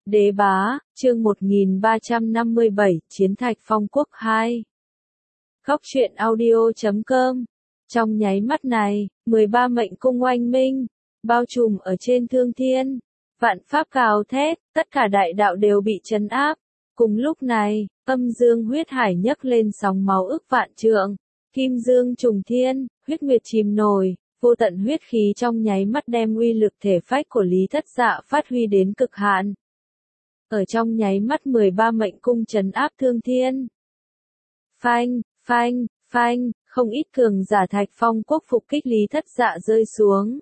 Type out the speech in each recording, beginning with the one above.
Đế bá, chương 1357, Chiến Thạch Phong Quốc 2. Góc truyện audio.com. Trong nháy mắt này, 13 mệnh cung oanh minh, bao trùm ở trên thương thiên. Vạn pháp gào thét, tất cả đại đạo đều bị trấn áp. Cùng lúc này, âm dương huyết hải nhấc lên sóng máu ức vạn trượng. Kim dương trùng thiên, huyết nguyệt chìm nổi. Vô tận huyết khí trong nháy mắt đem uy lực thể phách của Lý Thất Dạ phát huy đến cực hạn. Ở trong nháy mắt 13 mệnh cung trấn áp thương thiên. Phanh, phanh, phanh, không ít cường giả Thạch Phong Quốc phục kích Lý Thất Dạ rơi xuống.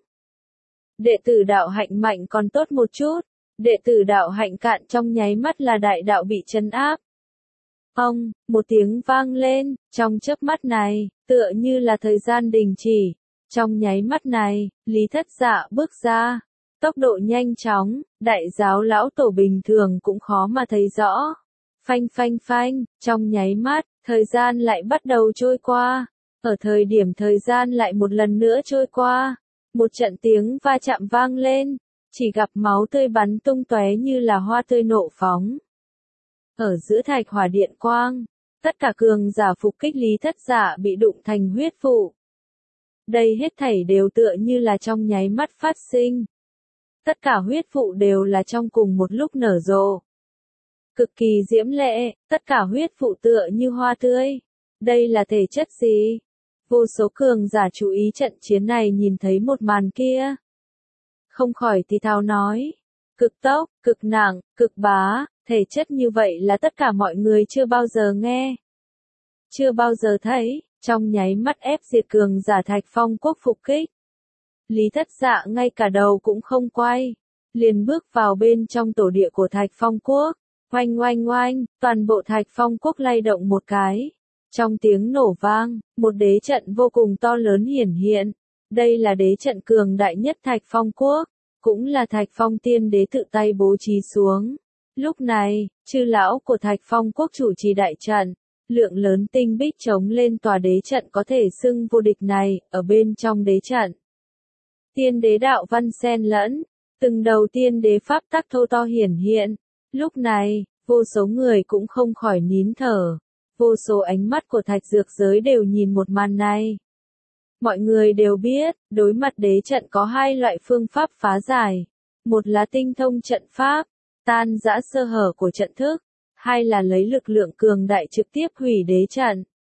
Đệ tử đạo hạnh mạnh còn tốt một chút, đệ tử đạo hạnh cạn trong nháy mắt là đại đạo bị trấn áp. Ông, một tiếng vang lên, trong chớp mắt này, tựa như là thời gian đình chỉ. Trong nháy mắt này, Lý Thất Dạ bước ra. Tốc độ nhanh chóng, đại giáo lão tổ bình thường cũng khó mà thấy rõ. Phanh phanh phanh, trong nháy mắt, thời gian lại bắt đầu trôi qua. Ở thời điểm thời gian lại một lần nữa trôi qua. Một trận tiếng va chạm vang lên, chỉ gặp máu tươi bắn tung tóe như là hoa tươi nộ phóng. Ở giữa thạch hỏa điện quang, tất cả cường giả phục kích Lý Thất Dạ bị đụng thành huyết vụ. Đây hết thảy đều tựa như là trong nháy mắt phát sinh. Tất cả huyết vụ đều là trong cùng một lúc nở rộ. Cực kỳ diễm lệ, tất cả huyết vụ tựa như hoa tươi. Đây là thể chất gì? Vô số cường giả chú ý trận chiến này nhìn thấy một màn kia. Không khỏi thì thào nói. Cực tốc, cực nặng, cực bá, thể chất như vậy là tất cả mọi người chưa bao giờ nghe. Chưa bao giờ thấy, trong nháy mắt ép diệt cường giả Thạch Phong Quốc phục kích. Lý Thất Dạ ngay cả đầu cũng không quay, liền bước vào bên trong tổ địa của Thạch Phong Quốc. Oanh oanh oanh, toàn bộ Thạch Phong Quốc lay động một cái. Trong tiếng nổ vang, một đế trận vô cùng to lớn hiển hiện. Đây là đế trận cường đại nhất Thạch Phong Quốc, cũng là Thạch Phong Tiên Đế tự tay bố trí xuống. Lúc này, chư lão của Thạch Phong Quốc chủ trì đại trận, lượng lớn tinh bích chống lên tòa đế trận có thể xưng vô địch này, ở bên trong đế trận. Tiên đế đạo văn xen lẫn, từng đầu tiên đế pháp tắc thô to hiển hiện. Lúc này, vô số người cũng không khỏi nín thở. Vô số ánh mắt của thạch dược giới đều nhìn một màn này. Mọi người đều biết, đối mặt đế trận có hai loại phương pháp phá giải. Một là tinh thông trận pháp, tan rã sơ hở của trận thức. Hai là lấy lực lượng cường đại trực tiếp hủy đế trận.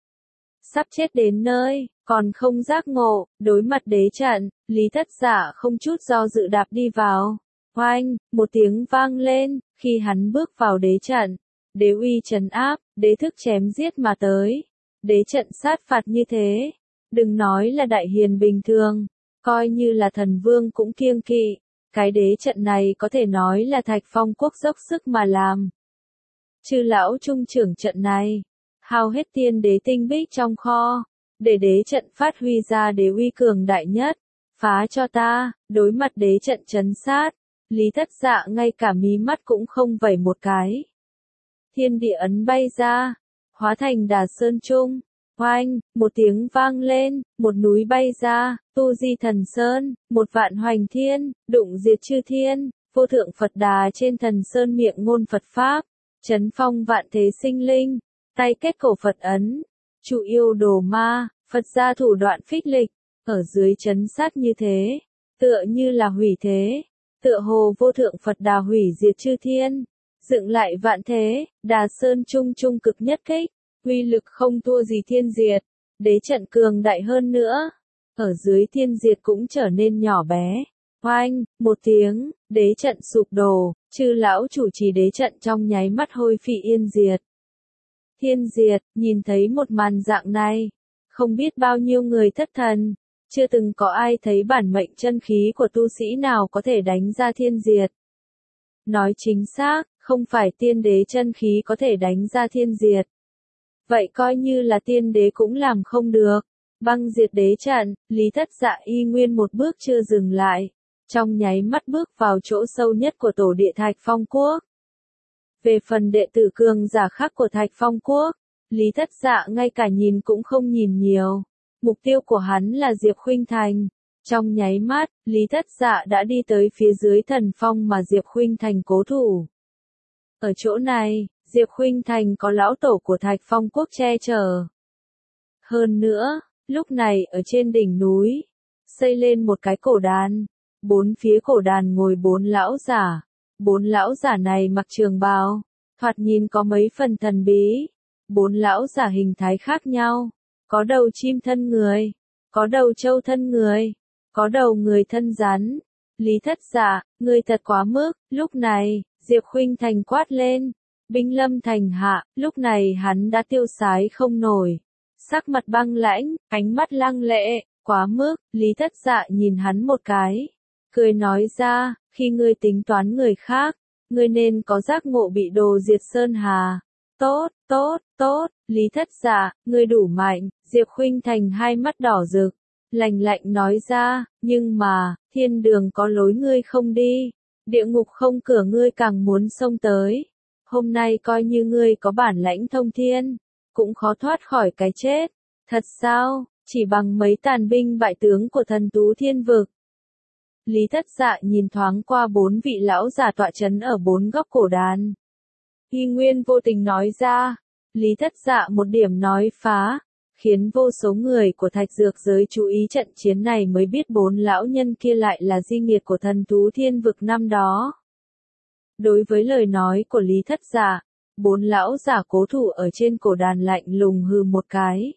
Sắp chết đến nơi, còn không giác ngộ, đối mặt đế trận, Lý Thất Dạ không chút do dự đạp đi vào. Oanh, một tiếng vang lên, khi hắn bước vào đế trận, đế uy trấn áp, đế thức chém giết mà tới. Đế trận sát phạt như thế, đừng nói là đại hiền bình thường, coi như là thần vương cũng kiêng kỵ. Cái đế trận này có thể nói là Thạch Phong Quốc dốc sức mà làm. Chư lão trung trưởng trận này, hao hết tiên đế tinh bích trong kho, để đế trận phát huy ra đế uy cường đại nhất. Phá cho ta, đối mặt đế trận trấn sát, Lý Thất Dạ ngay cả mí mắt cũng không vẩy một cái. Thiên địa ấn bay ra, hóa thành Đà Sơn Trung. Oanh, một tiếng vang lên, một núi bay ra, tu di thần sơn, một vạn hoành thiên, đụng diệt chư thiên, vô thượng Phật Đà trên thần sơn miệng ngôn Phật Pháp, chấn phong vạn thế sinh linh, tay kết cổ Phật ấn, trụ yêu đồ ma, Phật gia thủ đoạn phích lịch, ở dưới chấn sát như thế, tựa như là hủy thế, tựa hồ vô thượng Phật Đà hủy diệt chư thiên, dựng lại vạn thế, Đà Sơn Trung trung cực nhất kích. Uy lực không thua gì thiên diệt, đế trận cường đại hơn nữa. Ở dưới thiên diệt cũng trở nên nhỏ bé. Oanh, một tiếng, đế trận sụp đổ, chư lão chủ trì đế trận trong nháy mắt hôi phi yên diệt. Thiên diệt, nhìn thấy một màn dạng này, không biết bao nhiêu người thất thần, chưa từng có ai thấy bản mệnh chân khí của tu sĩ nào có thể đánh ra thiên diệt. Nói chính xác, không phải tiên đế chân khí có thể đánh ra thiên diệt. Vậy coi như là tiên đế cũng làm không được. Băng diệt đế trận, Lý Thất Dạ y nguyên một bước chưa dừng lại. Trong nháy mắt bước vào chỗ sâu nhất của tổ địa Thạch Phong Quốc. Về phần đệ tử cường giả khác của Thạch Phong Quốc, Lý Thất Dạ ngay cả nhìn cũng không nhìn nhiều. Mục tiêu của hắn là Diệp Khuynh Thành. Trong nháy mắt, Lý Thất Dạ đã đi tới phía dưới thần phong mà Diệp Khuynh Thành cố thủ. Ở chỗ này, Diệp Khuynh Thành có lão tổ của Thạch Phong Quốc che chở. Hơn nữa, lúc này ở trên đỉnh núi, xây lên một cái cổ đàn. Bốn phía cổ đàn ngồi bốn lão giả. Bốn lão giả này mặc trường bào, thoạt nhìn có mấy phần thần bí. Bốn lão giả hình thái khác nhau, có đầu chim thân người, có đầu trâu thân người, có đầu người thân rắn. Lý Thất Dạ, ngươi thật quá mức. Lúc này, Diệp Khuynh Thành quát lên, binh lâm thành hạ. Lúc này hắn đã tiêu sái không nổi, sắc mặt băng lãnh, ánh mắt lăng lệ, quá mức. Lý Thất Dạ nhìn hắn một cái, cười nói ra, khi ngươi tính toán người khác, ngươi nên có giác ngộ bị đồ diệt Sơn Hà. Tốt, tốt, tốt, Lý Thất Dạ, ngươi đủ mạnh. Diệp Khuynh Thành hai mắt đỏ rực, lạnh lạnh nói ra, nhưng mà, thiên đường có lối ngươi không đi, địa ngục không cửa ngươi càng muốn xông tới. Hôm nay coi như ngươi có bản lãnh thông thiên, cũng khó thoát khỏi cái chết. Thật sao, chỉ bằng mấy tàn binh bại tướng của thần Tú Thiên Vực. Lý Thất Dạ nhìn thoáng qua bốn vị lão giả tọa trấn ở bốn góc cổ đàn. Y Nguyên vô tình nói ra, Lý Thất Dạ một điểm nói phá, khiến vô số người của Thạch Dược giới chú ý trận chiến này mới biết bốn lão nhân kia lại là di nghiệt của thần Tú Thiên Vực năm đó. Đối với lời nói của Lý Thất Dạ, bốn lão giả cố thủ ở trên cổ đàn lạnh lùng hừ một cái.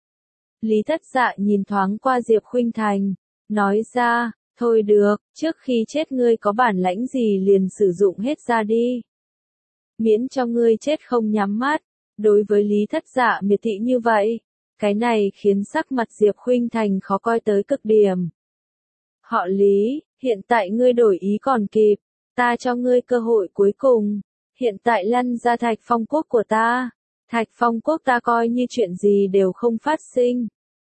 Lý Thất Dạ nhìn thoáng qua Diệp Khuynh Thành, nói ra, thôi được, trước khi chết ngươi có bản lãnh gì liền sử dụng hết ra đi. Miễn cho ngươi chết không nhắm mắt. Đối với Lý Thất Dạ miệt thị như vậy, cái này khiến sắc mặt Diệp Khuynh Thành khó coi tới cực điểm. Họ Lý, hiện tại ngươi đổi ý còn kịp, ta cho ngươi cơ hội cuối cùng, hiện tại lăn ra Thạch Phong Quốc của ta. Thạch Phong Quốc ta coi như chuyện gì đều không phát sinh.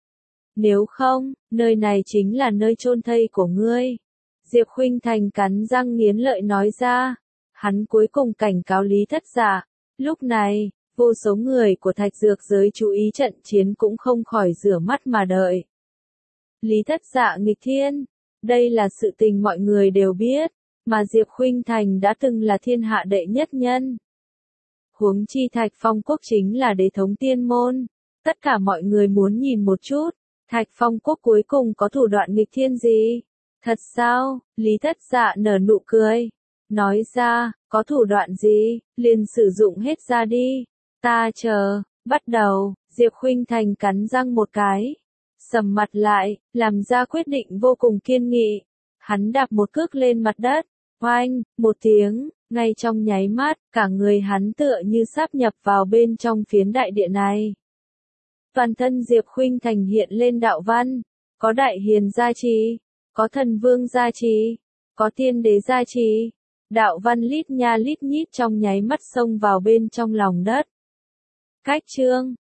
Nếu không, nơi này chính là nơi chôn thây của ngươi. Diệp Khuynh Thành cắn răng nghiến lợi nói ra. Hắn cuối cùng cảnh cáo Lý Thất Dạ. Lúc này, vô số người của Thạch Dược giới chú ý trận chiến cũng không khỏi rửa mắt mà đợi. Lý Thất Dạ nghịch thiên. Đây là sự tình mọi người đều biết, mà Diệp Khuynh Thành đã từng là thiên hạ đệ nhất nhân. Huống chi Thạch Phong Quốc chính là đế thống tiên môn. Tất cả mọi người muốn nhìn một chút, Thạch Phong Quốc cuối cùng có thủ đoạn nghịch thiên gì? Thật sao? Lý Thất Dạ nở nụ cười, nói ra, có thủ đoạn gì, liền sử dụng hết ra đi. Ta chờ, bắt đầu. Diệp Khuynh Thành cắn răng một cái, sầm mặt lại, làm ra quyết định vô cùng kiên nghị. Hắn đạp một cước lên mặt đất, oanh, một tiếng, ngay trong nháy mắt, cả người hắn tựa như sáp nhập vào bên trong phiến đại địa này. Toàn thân Diệp Khuynh Thành hiện lên đạo văn, có đại hiền gia trì, có thần vương gia trì, có tiên đế gia trì. Đạo văn lít nha lít nhít trong nháy mắt xông vào bên trong lòng đất. Cách chương